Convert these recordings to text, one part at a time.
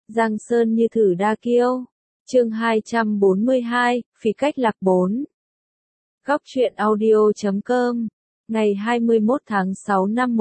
Giang sơn như thử đa kiêu. Chương 242, Phỉ cách lạc 4. Góc truyện audio.com. Ngày 21 tháng 6 năm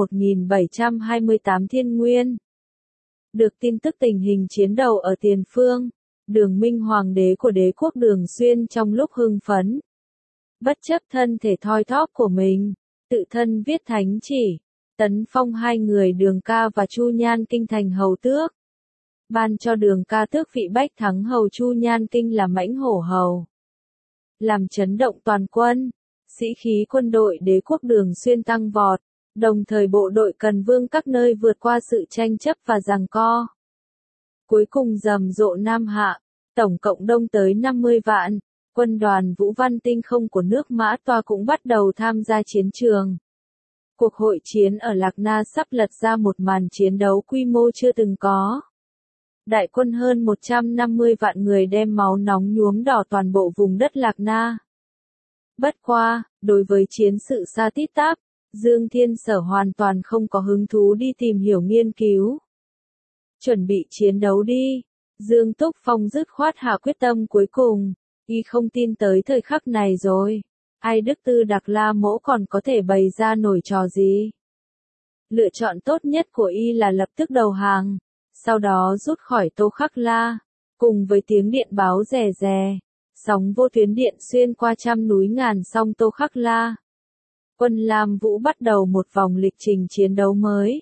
1728 Thiên Nguyên. Được tin tức tình hình chiến đấu ở tiền phương, Đường Minh hoàng đế của đế quốc Đường Xuyên trong lúc hưng phấn, bất chấp thân thể thoi thóp của mình, tự thân viết thánh chỉ, tấn phong hai người Đường Ca và Chu Nhan Kinh thành hầu tước. Ban cho Đường Ca tước vị bách thắng hầu, Chu Nhan Kinh là mãnh hổ hầu. Làm chấn động toàn quân, sĩ khí quân đội đế quốc Đường Xuyên tăng vọt, đồng thời bộ đội Cần Vương các nơi vượt qua sự tranh chấp và giằng co. Cuối cùng rầm rộ Nam Hạ, tổng cộng đông tới 50 vạn, quân đoàn Vũ Văn Tinh không của nước Mã Toa cũng bắt đầu tham gia chiến trường. Cuộc hội chiến ở Lạc Na sắp lật ra một màn chiến đấu quy mô chưa từng có. Đại quân hơn 150 vạn người đem máu nóng nhuốm đỏ toàn bộ vùng đất Lạc Na. Bất qua, đối với chiến sự Sa Tít Táp, Dương Thiên Sở hoàn toàn không có hứng thú đi tìm hiểu nghiên cứu. Chuẩn bị chiến đấu đi, Dương Túc Phong dứt khoát hạ quyết tâm cuối cùng, y không tin tới thời khắc này rồi. Ai Đức Tư Đặc La Mỗ còn có thể bày ra nổi trò gì? Lựa chọn tốt nhất của y là lập tức đầu hàng, sau đó rút khỏi Tô Khắc La, cùng với tiếng điện báo rè rè, sóng vô tuyến điện xuyên qua trăm núi ngàn sông Tô Khắc La. Quân Lam Vũ bắt đầu một vòng lịch trình chiến đấu mới.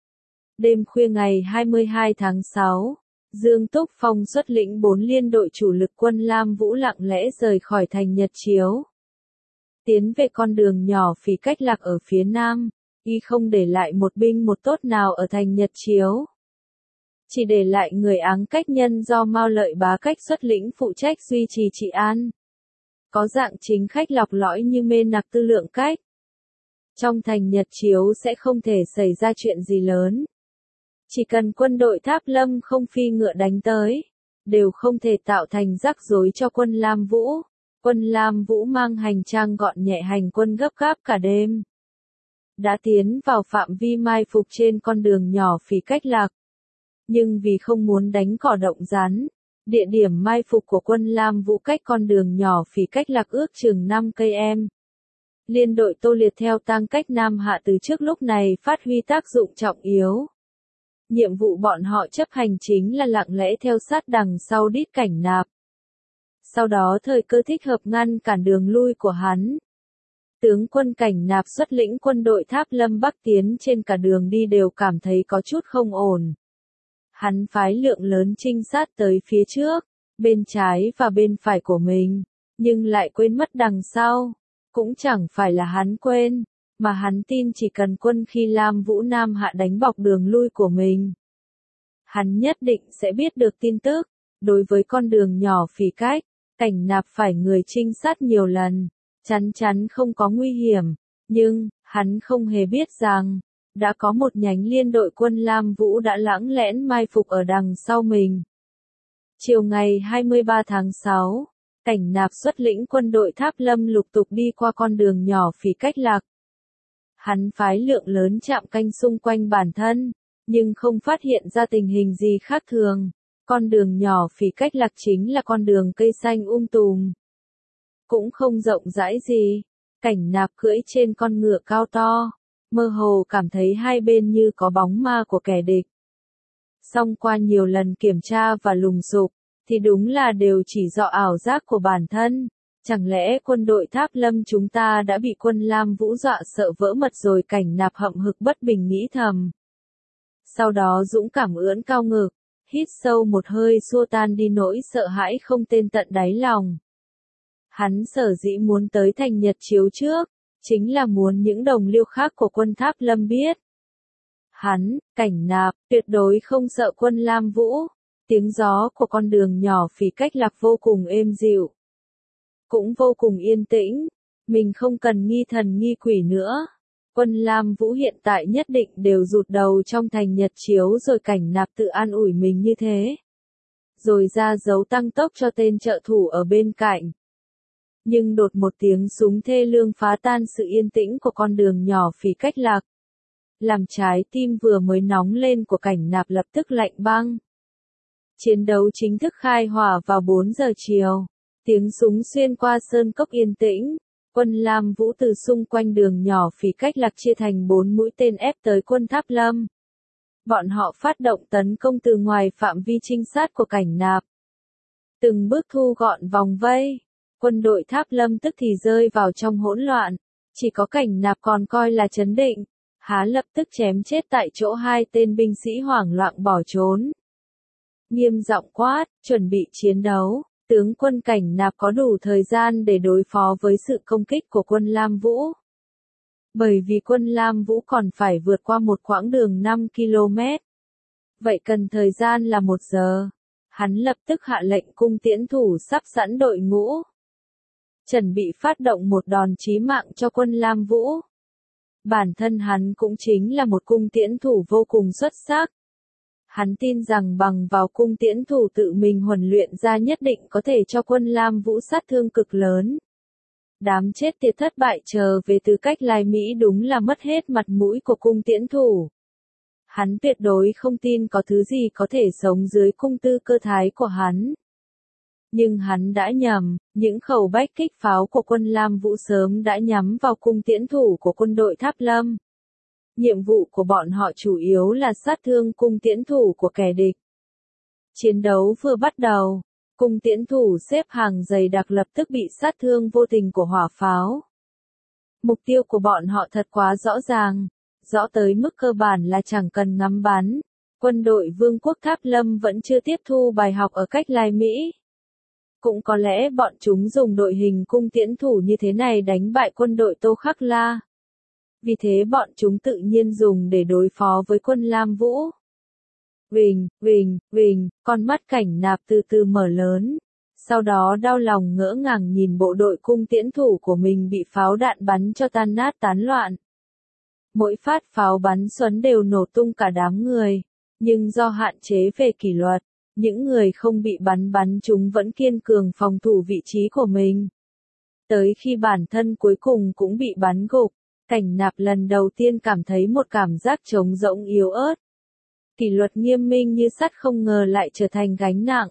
Đêm khuya ngày 22 tháng 6, Dương Túc Phong xuất lĩnh 4 liên đội chủ lực quân Lam Vũ lặng lẽ rời khỏi thành Nhật Chiếu. Tiến về con đường nhỏ Phỉ Cách Lạc ở phía nam, y không để lại một binh một tốt nào ở thành Nhật Chiếu. Chỉ để lại người Áng Cách Nhân do Mao Lợi Bá Cách xuất lĩnh phụ trách duy trì trị an. Có dạng chính khách lọc lõi như Mê Nặc Tư Lượng Cách. Trong thành Nhật Chiếu sẽ không thể xảy ra chuyện gì lớn. Chỉ cần quân đội Tháp Lâm không phi ngựa đánh tới, đều không thể tạo thành rắc rối cho quân Lam Vũ. Quân Lam Vũ mang hành trang gọn nhẹ hành quân gấp gáp cả đêm. Đã tiến vào phạm vi mai phục trên con đường nhỏ Phỉ Cách Lạc. Nhưng vì không muốn đánh cỏ động rắn, địa điểm mai phục của quân Lam Vũ cách con đường nhỏ Phỉ Cách Lạc ước chừng 5 cây em. Liên đội Tô Liệt theo tăng cách Nam Hạ từ trước lúc này phát huy tác dụng trọng yếu. Nhiệm vụ bọn họ chấp hành chính là lặng lẽ theo sát đằng sau Đít Cảnh Nạp. Sau đó thời cơ thích hợp ngăn cản đường lui của hắn. Tướng quân Cảnh Nạp xuất lĩnh quân đội Tháp Lâm Bắc tiến trên cả đường đi đều cảm thấy có chút không ổn. Hắn phái lượng lớn trinh sát tới phía trước, bên trái và bên phải của mình, nhưng lại quên mất đằng sau. Cũng chẳng phải là hắn quên, mà hắn tin chỉ cần quân khi Lam Vũ Nam Hạ đánh bọc đường lui của mình, hắn nhất định sẽ biết được tin tức. Đối với con đường nhỏ Phỉ Cách, Cảnh Nạp phải người trinh sát nhiều lần, chắn chắn không có nguy hiểm, nhưng hắn không hề biết rằng đã có một nhánh liên đội quân Lam Vũ đã lãng lẽn mai phục ở đằng sau mình. Chiều ngày 23 tháng 6, Cảnh Nạp xuất lĩnh quân đội Tháp Lâm lục tục đi qua con đường nhỏ Phỉ Cách Lạc. Hắn phái lượng lớn trạm canh xung quanh bản thân, nhưng không phát hiện ra tình hình gì khác thường. Con đường nhỏ Phỉ Cách Lạc chính là con đường cây xanh tùm. Cũng không rộng rãi gì. Cảnh Nạp cưỡi trên con ngựa cao to, mơ hồ cảm thấy hai bên như có bóng ma của kẻ địch. Song qua nhiều lần kiểm tra và lùng sục, thì đúng là đều chỉ do ảo giác của bản thân. Chẳng lẽ quân đội Tháp Lâm chúng ta đã bị quân Lam Vũ dọa sợ vỡ mật rồi? Cảnh Nạp hậm hực bất bình nghĩ thầm. Sau đó dũng cảm ưỡn cao ngực, hít sâu một hơi xua tan đi nỗi sợ hãi không tên tận đáy lòng. Hắn sở dĩ muốn tới thành Nhật Chiếu trước, chính là muốn những đồng liêu khác của quân Tháp Lâm biết. Hắn, Cảnh Nạp, tuyệt đối không sợ quân Lam Vũ. Tiếng gió của con đường nhỏ Phỉ Cách Lạc vô cùng êm dịu, cũng vô cùng yên tĩnh. Mình không cần nghi thần nghi quỷ nữa. Quân Lam Vũ hiện tại nhất định đều rụt đầu trong thành Nhật Chiếu rồi. Cảnh Nạp tự an ủi mình như thế, rồi ra dấu tăng tốc cho tên trợ thủ ở bên cạnh. Nhưng đột một tiếng súng thê lương phá tan sự yên tĩnh của con đường nhỏ Phỉ Cách Lạc, làm trái tim vừa mới nóng lên của Cảnh Nạp lập tức lạnh băng. Chiến đấu chính thức khai hỏa vào 4 giờ chiều. Tiếng súng xuyên qua sơn cốc yên tĩnh. Quân Lam Vũ từ xung quanh đường nhỏ Phỉ Cách Lạc chia thành 4 mũi tên ép tới quân Tháp Lâm. Bọn họ phát động tấn công từ ngoài phạm vi trinh sát của Cảnh Nạp. Từng bước thu gọn vòng vây. Quân đội Tháp Lâm tức thì rơi vào trong hỗn loạn. Chỉ có Cảnh Nạp còn coi là trấn định. Há lập tức chém chết tại chỗ 2 tên binh sĩ hoảng loạn bỏ trốn. Nghiêm giọng quát, chuẩn bị chiến đấu. Tướng quân Cảnh Nạp có đủ thời gian để đối phó với sự công kích của quân Lam Vũ. Bởi vì quân Lam Vũ còn phải vượt qua một quãng đường 5 km. Vậy cần thời gian là 1 giờ. Hắn lập tức hạ lệnh cung tiễn thủ sắp sẵn đội ngũ. Chuẩn bị phát động một đòn chí mạng cho quân Lam Vũ. Bản thân hắn cũng chính là một cung tiễn thủ vô cùng xuất sắc. Hắn tin rằng bằng vào cung tiễn thủ tự mình huấn luyện ra nhất định có thể cho quân Lam Vũ sát thương cực lớn. Đám chết tiệt thất bại trở về từ cách Lai Mỹ đúng là mất hết mặt mũi của cung tiễn thủ. Hắn tuyệt đối không tin có thứ gì có thể sống dưới cung tư cơ thái của hắn. Nhưng hắn đã nhầm, những khẩu bách kích pháo của quân Lam Vũ sớm đã nhắm vào cung tiễn thủ của quân đội Tháp Lâm. Nhiệm vụ của bọn họ chủ yếu là sát thương cung tiễn thủ của kẻ địch. Chiến đấu vừa bắt đầu, cung tiễn thủ xếp hàng dày đặc lập tức bị sát thương vô tình của hỏa pháo. Mục tiêu của bọn họ thật quá rõ ràng, rõ tới mức cơ bản là chẳng cần ngắm bắn. Quân đội Vương quốc Tháp Lâm vẫn chưa tiếp thu bài học ở cách Lai Mỹ. Cũng có lẽ bọn chúng dùng đội hình cung tiễn thủ như thế này đánh bại quân đội Tô Khắc La. Vì thế bọn chúng tự nhiên dùng để đối phó với quân Lam Vũ. Vình, con mắt Cảnh Nạp từ từ mở lớn. Sau đó đau lòng ngỡ ngàng nhìn bộ đội cung tiễn thủ của mình bị pháo đạn bắn cho tan nát tán loạn. Mỗi phát pháo bắn xoắn đều nổ tung cả đám người. Nhưng do hạn chế về kỷ luật, những người không bị bắn chúng vẫn kiên cường phòng thủ vị trí của mình. Tới khi bản thân cuối cùng cũng bị bắn gục, Cảnh Nạp lần đầu tiên cảm thấy một cảm giác trống rỗng yếu ớt. Kỷ luật nghiêm minh như sắt không ngờ lại trở thành gánh nặng.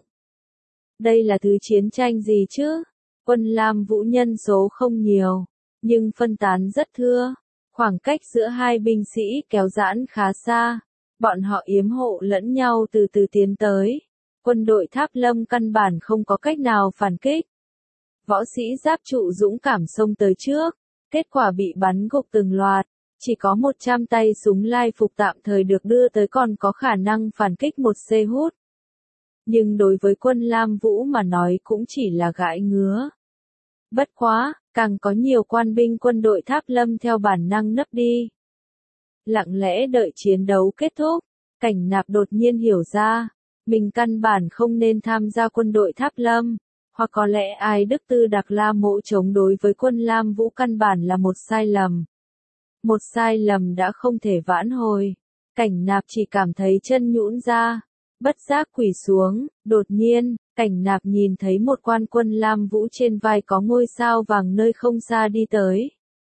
Đây là thứ chiến tranh gì chứ? Quân Lam Vũ nhân số không nhiều, nhưng phân tán rất thưa. Khoảng cách giữa hai binh sĩ kéo giãn khá xa. Bọn họ yếm hộ lẫn nhau từ từ tiến tới. Quân đội Tháp Lâm căn bản không có cách nào phản kích. Võ sĩ giáp trụ dũng cảm xông tới trước. Kết quả bị bắn gục từng loạt. Chỉ có 100 tay súng lai phục tạm thời được đưa tới còn có khả năng phản kích một xe hút. Nhưng đối với quân Lam Vũ mà nói cũng chỉ là gãi ngứa. Bất quá, càng có nhiều quan binh quân đội Tháp Lâm theo bản năng nấp đi. Lặng lẽ đợi chiến đấu kết thúc, Cảnh Nạp đột nhiên hiểu ra, mình căn bản không nên tham gia quân đội Tháp Lâm, hoặc có lẽ Ai Đức Tư Đặc La Mộ chống đối với quân Lam Vũ căn bản là một sai lầm. Một sai lầm đã không thể vãn hồi. Cảnh Nạp chỉ cảm thấy chân nhũn ra, bất giác quỳ xuống. Đột nhiên, Cảnh Nạp nhìn thấy một quan quân Lam Vũ trên vai có ngôi sao vàng nơi không xa đi tới.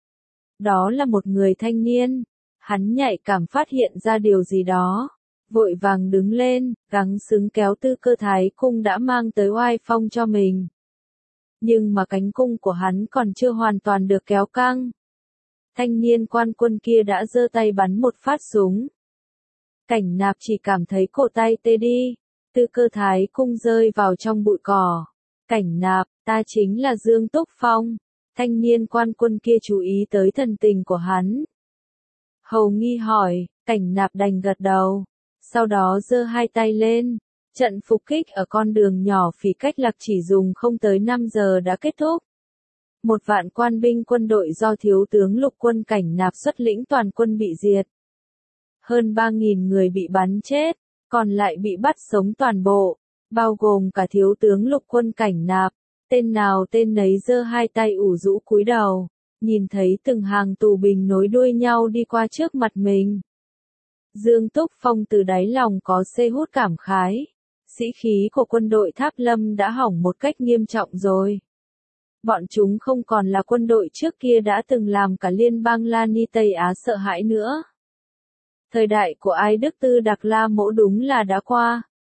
Đó là một người thanh niên. Hắn nhạy cảm phát hiện ra điều gì đó. Vội vàng đứng lên, gắng xứng kéo Tư Cơ Thái Cung đã mang tới oai phong cho mình. Nhưng mà cánh cung của hắn còn chưa hoàn toàn được kéo căng. Thanh niên quan quân kia đã giơ tay bắn một phát súng. Cảnh Nạp chỉ cảm thấy cổ tay tê đi. Tư Cơ Thái Cung rơi vào trong bụi cỏ. Cảnh Nạp, ta chính là Dương Túc Phong. Thanh niên quan quân kia chú ý tới thần tình của hắn. Hầu nghi hỏi, Cảnh Nạp đành gật đầu. Sau đó giơ hai tay lên. Trận phục kích ở con đường nhỏ Phỉ Cách Lạc chỉ dùng không tới 5 giờ đã kết thúc. 1 vạn quan binh quân đội do thiếu tướng lục quân Cảnh Nạp xuất lĩnh toàn quân bị diệt. Hơn 3.000 người bị bắn chết, còn lại bị bắt sống toàn bộ, bao gồm cả thiếu tướng lục quân Cảnh Nạp. Tên nào tên nấy giơ hai tay ủ rũ cúi đầu, nhìn thấy từng hàng tù binh nối đuôi nhau đi qua trước mặt mình. Dương Túc Phong từ đáy lòng có xê hút cảm khái. Sĩ khí của quân đội Tháp Lâm đã hỏng một cách nghiêm trọng rồi. Bọn chúng không còn là quân đội trước kia đã từng làm cả liên bang Lani Tây Á sợ hãi nữa. Thời đại của Ai Đức Tư Đặc La Mỗ đúng là đã qua.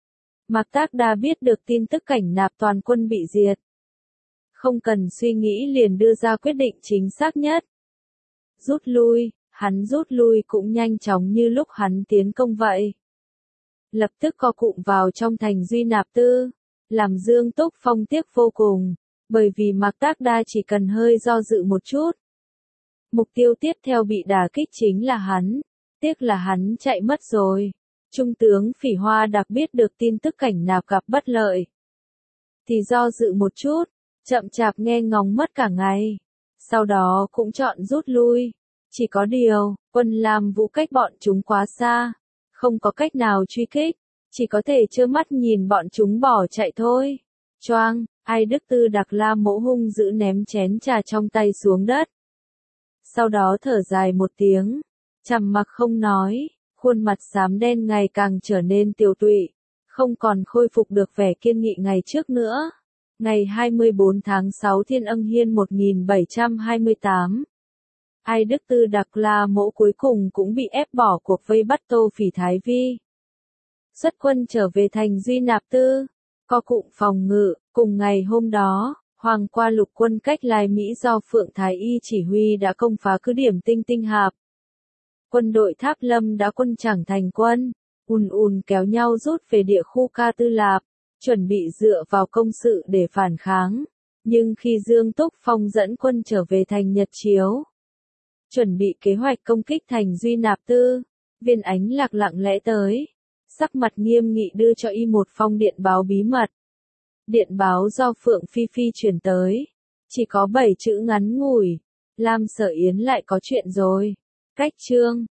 Mạc Tác Đa biết được tin tức cảnh nạp toàn quân bị diệt. Không cần suy nghĩ liền đưa ra quyết định chính xác nhất. Rút lui, hắn rút lui cũng nhanh chóng như lúc hắn tiến công vậy. Lập tức co cụm vào trong thành Duy Nạp Tư, làm Dương Túc Phong tiếc vô cùng, bởi vì Mạc Tác Đa chỉ cần hơi do dự một chút. Mục tiêu tiếp theo bị đả kích chính là hắn, tiếc là hắn chạy mất rồi. Trung tướng Phỉ Hoa đặc biết được tin tức cảnh nạp gặp bất lợi. Thì do dự một chút, chậm chạp nghe ngóng mất cả ngày. Sau đó cũng chọn rút lui. Chỉ có điều, quân Lam Vũ cách bọn chúng quá xa. Không có cách nào truy kích. Chỉ có thể trơ mắt nhìn bọn chúng bỏ chạy thôi. Choang, Ai Đức Tư Đặc La Mỗ hung dữ ném chén trà trong tay xuống đất. Sau đó thở dài một tiếng. Trầm mặc không nói. Khuôn mặt xám đen ngày càng trở nên tiều tụy, không còn khôi phục được vẻ kiên nghị ngày trước nữa. Ngày 24 tháng 6 Thiên Ân Hiên 1728, Ai Đức Tư Đặc La Mỗ cuối cùng cũng bị ép bỏ cuộc vây bắt Tô Phỉ Thái Vi. Xuất quân trở về thành Duy Nạp Tư, co cụm phòng ngự. Cùng ngày hôm đó, Hoàng Qua lục quân cách Lai Mỹ do Phượng Thái Y chỉ huy đã công phá cứ điểm Tinh Tinh Hạp. Quân đội Tháp Lâm đã quân chẳng thành quân, ùn kéo nhau rút về địa khu Ca Tư Lạp, chuẩn bị dựa vào công sự để phản kháng. Nhưng khi Dương Túc Phong dẫn quân trở về thành Nhật Chiếu, chuẩn bị kế hoạch công kích thành Duy Nạp Tư, Viên Ánh Lạc lặng lẽ tới, sắc mặt nghiêm nghị đưa cho y một phong điện báo bí mật. Điện báo do Phượng Phi Phi chuyển tới, chỉ có 7 chữ ngắn ngủi, Lam Sở Yến lại có chuyện rồi. Cách chương